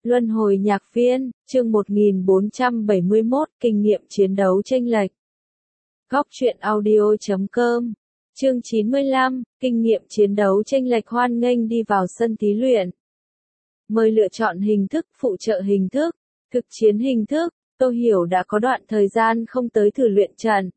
Luân hồi nhạc viên, chương 1471, kinh nghiệm chiến đấu chênh lệch. Góc truyện audio.com, chương 95, kinh nghiệm chiến đấu chênh lệch. Hoan nghênh đi vào sân thí luyện. Mời lựa chọn hình thức, phụ trợ hình thức, thực chiến hình thức. Tô Hiểu đã có đoạn thời gian không tới thử luyện trận.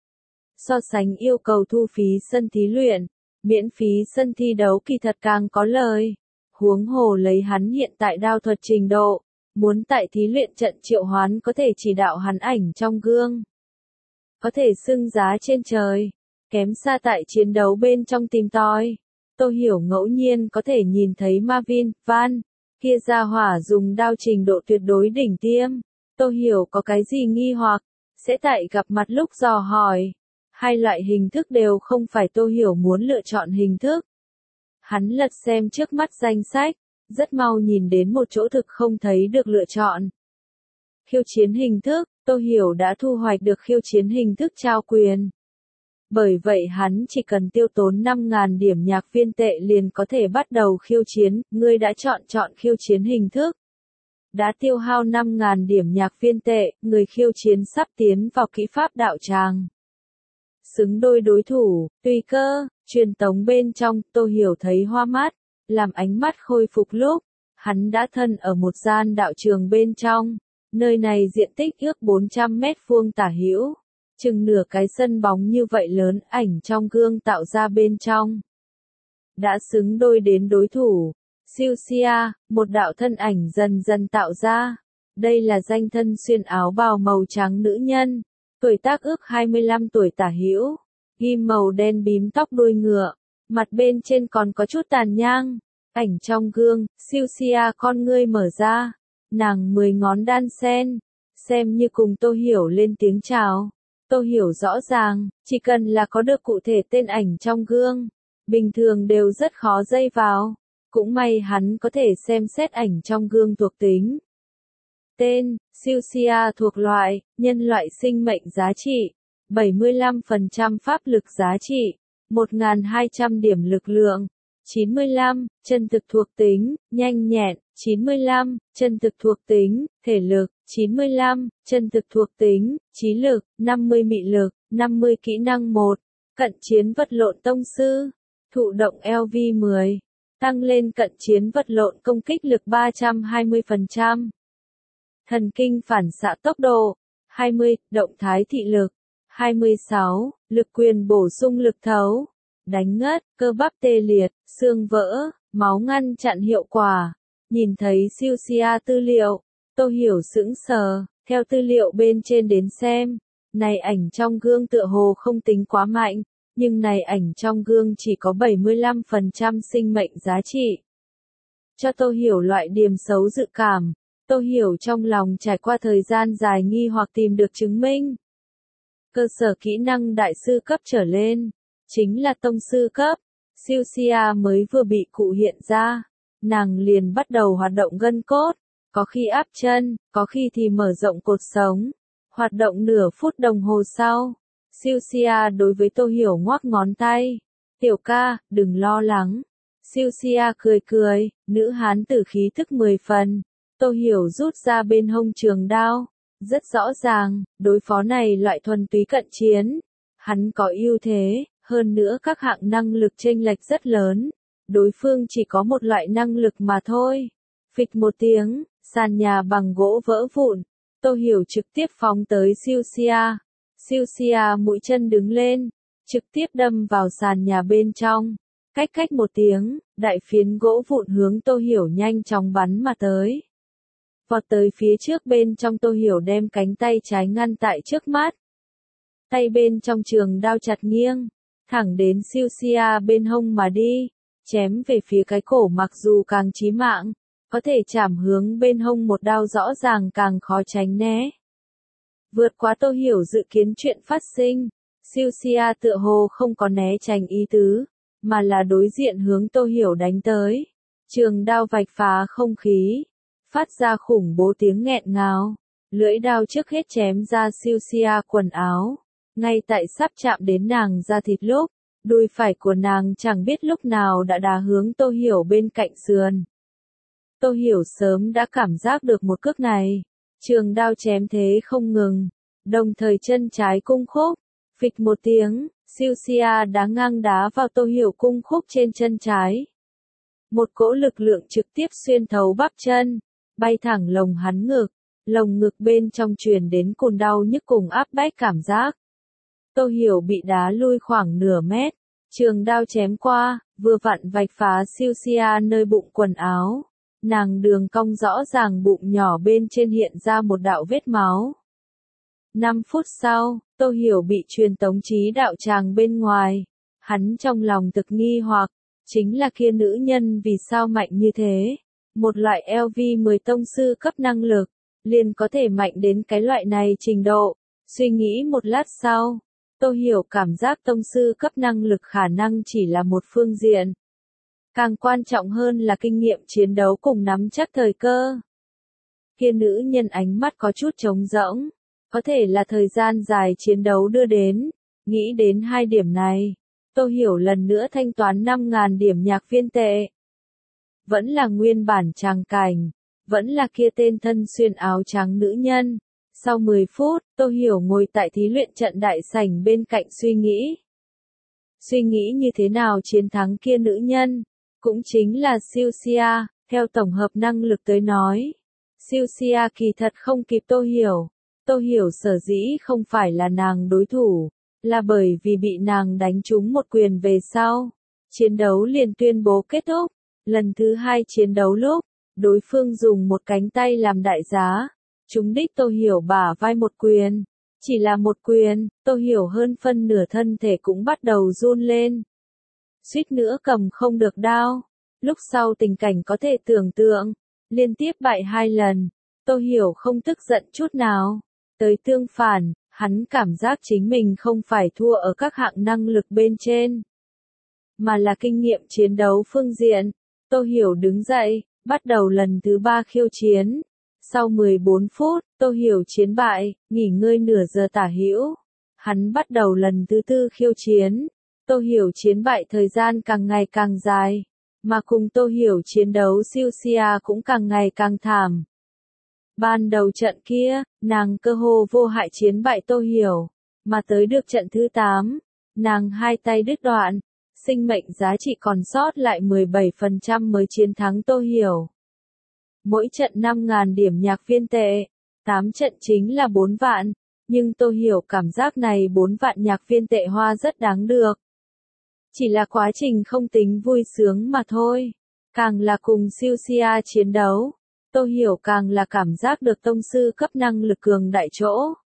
So sánh yêu cầu thu phí sân thí luyện, miễn phí sân thi đấu kỳ thật càng có lời. Huống hồ lấy hắn hiện tại đao thuật trình độ, muốn tại thí luyện trận triệu hoán có thể chỉ đạo hắn ảnh trong gương. Có thể xưng giá trên trời, kém xa tại chiến đấu bên trong tìm tòi. Tô Hiểu ngẫu nhiên có thể nhìn thấy Marvin, Van, kia ra hỏa dùng đao trình độ tuyệt đối đỉnh tiêm. Tô Hiểu có cái gì nghi hoặc, sẽ tại gặp mặt lúc dò hỏi. Hai loại hình thức đều không phải Tô Hiểu muốn lựa chọn hình thức. Hắn lật xem trước mắt danh sách, rất mau nhìn đến một chỗ thực không thấy được lựa chọn. Khiêu chiến hình thức, Tô Hiểu đã thu hoạch được khiêu chiến hình thức trao quyền. Bởi vậy hắn chỉ cần tiêu tốn 5.000 điểm nhạc viên tệ liền có thể bắt đầu khiêu chiến. Ngươi đã chọn khiêu chiến hình thức. Đã tiêu hao 5.000 điểm nhạc viên tệ, người khiêu chiến sắp tiến vào kỹ pháp đạo tràng. Xứng đôi đối thủ, tùy cơ, truyền tống bên trong. Tô Hiểu thấy hoa mắt, làm ánh mắt khôi phục lúc, hắn đã thân ở một gian đạo trường bên trong, nơi này diện tích ước 400 mét vuông tả hữu, chừng nửa cái sân bóng như vậy lớn. Ảnh trong gương tạo ra bên trong, đã xứng đôi đến đối thủ. Siêu Sia, một đạo thân ảnh dần dần tạo ra, đây là danh thân xuyên áo bào màu trắng nữ nhân. Tuổi tác ước 25 tuổi tả hữu, ghim màu đen bím tóc đuôi ngựa, mặt bên trên còn có chút tàn nhang. Ảnh trong gương, Siêu Sia con ngươi mở ra, nàng 10 ngón đan sen, xem như cùng Tô Hiểu lên tiếng chào. Tô Hiểu rõ ràng, chỉ cần là có được cụ thể tên ảnh trong gương, bình thường đều rất khó dây vào. Cũng may hắn có thể xem xét ảnh trong gương thuộc tính. Tên, Siêu Sia thuộc loại, nhân loại sinh mệnh giá trị, 75% pháp lực giá trị, 1.200 điểm lực lượng, 95, chân thực thuộc tính, nhanh nhẹn, 95, chân thực thuộc tính, thể lực, 95, chân thực thuộc tính, trí lực, 50 mị lực, 50 kỹ năng 1, cận chiến vật lộn tông sư, thụ động LV10, tăng lên cận chiến vật lộn công kích lực 320%. Thần kinh phản xạ tốc độ, 20, động thái thị lực, 26, lực quyền bổ sung lực thấu, đánh ngất, cơ bắp tê liệt, xương vỡ, máu ngăn chặn hiệu quả. Nhìn thấy Siêu Sia tư liệu, Tô Hiểu sững sờ, theo tư liệu bên trên đến xem, này ảnh trong gương tựa hồ không tính quá mạnh, nhưng này ảnh trong gương chỉ có 75% sinh mệnh giá trị. Cho Tô Hiểu loại điểm xấu dự cảm. Tô Hiểu trong lòng trải qua thời gian dài nghi hoặc tìm được chứng minh. Cơ sở kỹ năng đại sư cấp trở lên, chính là tông sư cấp. Siêu Sia mới vừa bị cụ hiện ra, nàng liền bắt đầu hoạt động gân cốt, có khi áp chân, có khi thì mở rộng cột sống. Hoạt động nửa phút đồng hồ sau, Siêu Sia đối với Tô Hiểu ngoắc ngón tay. Tiểu ca, đừng lo lắng. Siêu Sia cười cười, nữ hán tử khí thức 10 phần. Tô Hiểu rút ra bên hông trường đao, rất rõ ràng, đối phó này loại thuần túy cận chiến, hắn có ưu thế, hơn nữa các hạng năng lực chênh lệch rất lớn, đối phương chỉ có một loại năng lực mà thôi. Phịch một tiếng, sàn nhà bằng gỗ vỡ vụn, Tô Hiểu trực tiếp phóng tới Siêu Sia. Siêu Sia mũi chân đứng lên, trực tiếp đâm vào sàn nhà bên trong. Cách một tiếng, đại phiến gỗ vụn hướng Tô Hiểu nhanh chóng bắn mà tới. Vọt tới phía trước bên trong. Tô Hiểu đem cánh tay trái ngăn tại trước mắt. Tay bên trong trường đao chặt nghiêng, thẳng đến Siêu Sia bên hông mà đi, chém về phía cái cổ. Mặc dù càng chí mạng, có thể chạm hướng bên hông một đao rõ ràng càng khó tránh né. Vượt quá Tô Hiểu dự kiến chuyện phát sinh, Siêu Sia tựa hồ không có né tránh ý tứ, mà là đối diện hướng Tô Hiểu đánh tới. Trường đao vạch phá không khí, phát ra khủng bố tiếng nghẹn ngào, lưỡi đao trước hết chém ra Siêu Sia quần áo. Ngay tại sắp chạm đến nàng da thịt lúc, đùi phải của nàng chẳng biết lúc nào đã đá hướng Tô Hiểu bên cạnh sườn. Tô Hiểu sớm đã cảm giác được một cước này. Trường đao chém thế không ngừng, đồng thời chân trái cung khúc, phịch một tiếng, Siêu Sia đá ngang đá vào Tô Hiểu cung khúc trên chân trái. Một cỗ lực lượng trực tiếp xuyên thấu bắp chân, bay thẳng lồng hắn ngực, lồng ngực bên trong truyền đến cồn đau nhức cùng áp bách cảm giác. Tô Hiểu bị đá lui khoảng nửa mét, trường đao chém qua, vừa vặn vạch phá Siêu Sia nơi bụng quần áo. Nàng đường cong rõ ràng bụng nhỏ bên trên hiện ra một đạo vết máu. 5 phút sau, Tô Hiểu bị truyền tống trí đạo tràng bên ngoài. Hắn trong lòng thực nghi hoặc, chính là kia nữ nhân vì sao mạnh như thế. Một loại LV10 tông sư cấp năng lực, liền có thể mạnh đến cái loại này trình độ. Suy nghĩ một lát sau, Tô Hiểu cảm giác tông sư cấp năng lực khả năng chỉ là một phương diện. Càng quan trọng hơn là kinh nghiệm chiến đấu cùng nắm chắc thời cơ. Kia nữ nhân ánh mắt có chút trống rỗng, có thể là thời gian dài chiến đấu đưa đến. Nghĩ đến hai điểm này, Tô Hiểu lần nữa thanh toán 5.000 điểm nhạc viên tệ. Vẫn là nguyên bản tràng cảnh, vẫn là kia tên thân xuyên áo trắng nữ nhân. Sau 10 phút, Tô Hiểu ngồi tại thí luyện trận đại sảnh bên cạnh suy nghĩ. Suy nghĩ như thế nào chiến thắng kia nữ nhân, cũng chính là Siêu Sia, theo tổng hợp năng lực tới nói. Siêu Sia kỳ thật không kịp Tô Hiểu. Tô Hiểu sở dĩ không phải là nàng đối thủ, là bởi vì bị nàng đánh trúng một quyền về sau. Chiến đấu liền tuyên bố kết thúc. Lần thứ 2 chiến đấu lúc, đối phương dùng một cánh tay làm đại giá, trúng đích Tô Hiểu bả vai một quyền. Chỉ là một quyền, Tô Hiểu hơn phân nửa thân thể cũng bắt đầu run lên. Suýt nữa cầm không được đao. Lúc sau tình cảnh có thể tưởng tượng, liên tiếp bại 2 lần, Tô Hiểu không tức giận chút nào. Tới tương phản, hắn cảm giác chính mình không phải thua ở các hạng năng lực bên trên, mà là kinh nghiệm chiến đấu phương diện. Tô Hiểu đứng dậy, bắt đầu lần thứ 3 khiêu chiến. Sau 14 phút, Tô Hiểu chiến bại, nghỉ ngơi nửa giờ tả hữu. Hắn bắt đầu lần thứ 4 khiêu chiến. Tô Hiểu chiến bại thời gian càng ngày càng dài, mà cùng Tô Hiểu chiến đấu Siêu Sia cũng càng ngày càng thảm. Ban đầu trận kia, nàng cơ hồ vô hại chiến bại Tô Hiểu, mà tới được trận thứ 8, nàng hai tay đứt đoạn, sinh mệnh giá trị còn sót lại 17% mới chiến thắng Tô Hiểu. Mỗi trận 5.000 điểm nhạc viên tệ, 8 trận chính là 4 vạn, nhưng Tô Hiểu cảm giác này 4 vạn nhạc viên tệ hoa rất đáng được. Chỉ là quá trình không tính vui sướng mà thôi. Càng là cùng Siêu Sia chiến đấu, Tô Hiểu càng là cảm giác được tông sư cấp năng lực cường đại chỗ.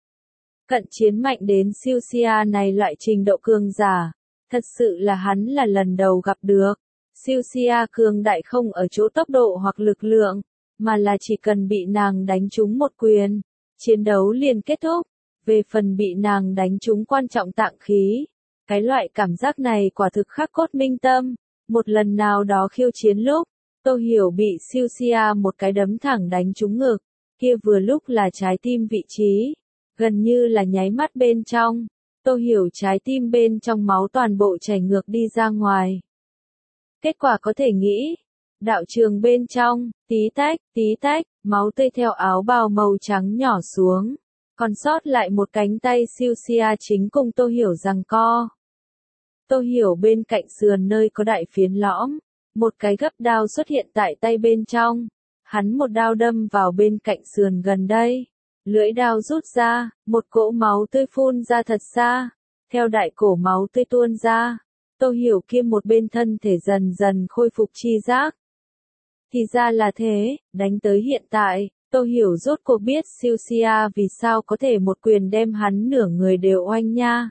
Cận chiến mạnh đến Siêu Sia này loại trình độ cường giả, thật sự là hắn là lần đầu gặp được. Siêu Sia cường đại không ở chỗ tốc độ hoặc lực lượng, mà là chỉ cần bị nàng đánh trúng một quyền, chiến đấu liền kết thúc. Về phần bị nàng đánh trúng quan trọng tạng khí, cái loại cảm giác này quả thực khắc cốt minh tâm. Một lần nào đó khiêu chiến lúc, Tô Hiểu bị Siêu Sia một cái đấm thẳng đánh trúng ngực, kia vừa lúc là trái tim vị trí, gần như là nháy mắt bên trong, Tô Hiểu trái tim bên trong máu toàn bộ chảy ngược đi ra ngoài. Kết quả có thể nghĩ, đạo trường bên trong, tí tách, máu tươi theo áo bào màu trắng nhỏ xuống, còn sót lại một cánh tay Siêu Sia chính cùng Tô Hiểu giằng co. Tô Hiểu bên cạnh sườn nơi có đại phiến lõm, một cái gấp đao xuất hiện tại tay bên trong, hắn một đao đâm vào bên cạnh sườn gần đây, lưỡi đao rút ra, một cỗ máu tươi phun ra thật xa, theo đại cổ máu tươi tuôn ra, Tô Hiểu kia một bên thân thể dần dần khôi phục chi giác. Thì ra là thế, đánh tới hiện tại, Tô Hiểu rốt cuộc biết Siêu Sia vì sao có thể một quyền đem hắn nửa người đều oanh nha.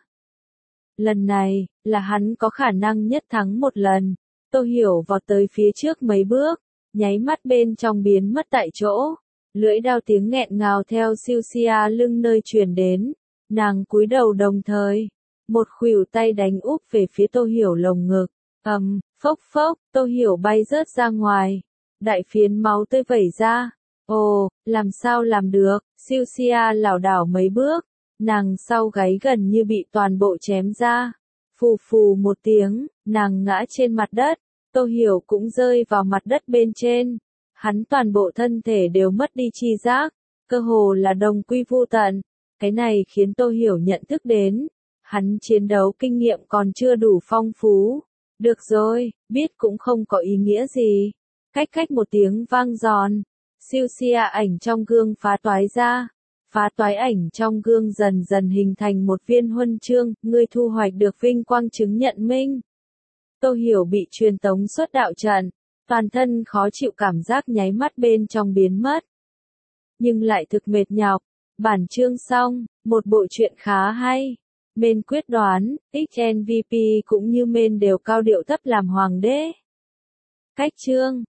Lần này, là hắn có khả năng nhất thắng một lần. Tô Hiểu vọt tới phía trước mấy bước, nháy mắt bên trong biến mất tại chỗ. Lưỡi đao tiếng nghẹn ngào theo Siêu Sia lưng nơi truyền đến. Nàng cúi đầu đồng thời, một khuỷu tay đánh úp về phía Tô Hiểu lồng ngực. Phốc phốc, Tô Hiểu bay rớt ra ngoài. Đại phiến máu tươi vẩy ra. Ồ, làm sao làm được, Siêu Sia lảo đảo mấy bước. Nàng sau gáy gần như bị toàn bộ chém ra. Phù phù một tiếng, nàng ngã trên mặt đất. Tô Hiểu cũng rơi vào mặt đất bên trên. Hắn toàn bộ thân thể đều mất đi tri giác, cơ hồ là đồng quy vô tận. Cái này khiến Tô Hiểu nhận thức đến, hắn chiến đấu kinh nghiệm còn chưa đủ phong phú. Được rồi, biết cũng không có ý nghĩa gì. Cách cách một tiếng vang giòn, siêu xia ảnh trong gương phá toái ra. Phá toái ảnh trong gương dần dần hình thành một viên huân chương, ngươi thu hoạch được vinh quang chứng nhận minh. Tô Hiểu bị truyền tống xuất đạo trận, toàn thân khó chịu cảm giác nháy mắt bên trong biến mất. Nhưng lại thực mệt nhọc. Bản chương xong, một bộ truyện khá hay. Mên quyết đoán, XNVP cũng như Mên đều cao điệu thấp làm hoàng đế. Cách chương